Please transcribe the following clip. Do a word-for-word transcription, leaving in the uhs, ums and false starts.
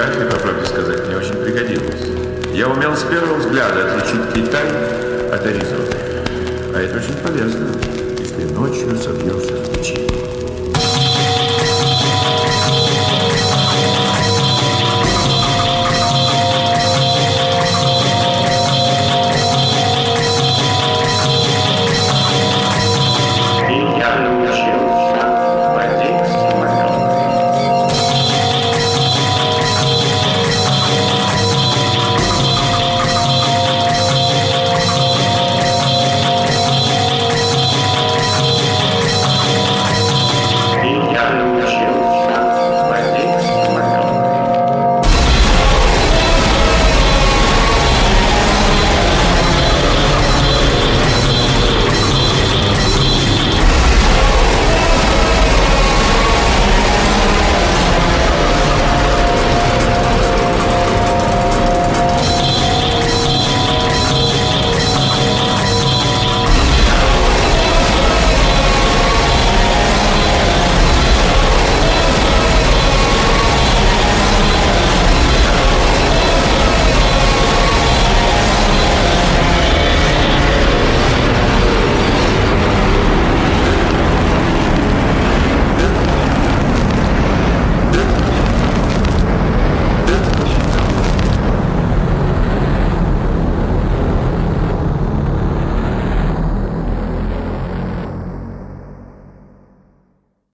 география, по правде сказать, мне очень пригодилась. Я умел с первого взгляда отличить Китай от Аризоны. А это очень полезно, если ночью собьешься с пути.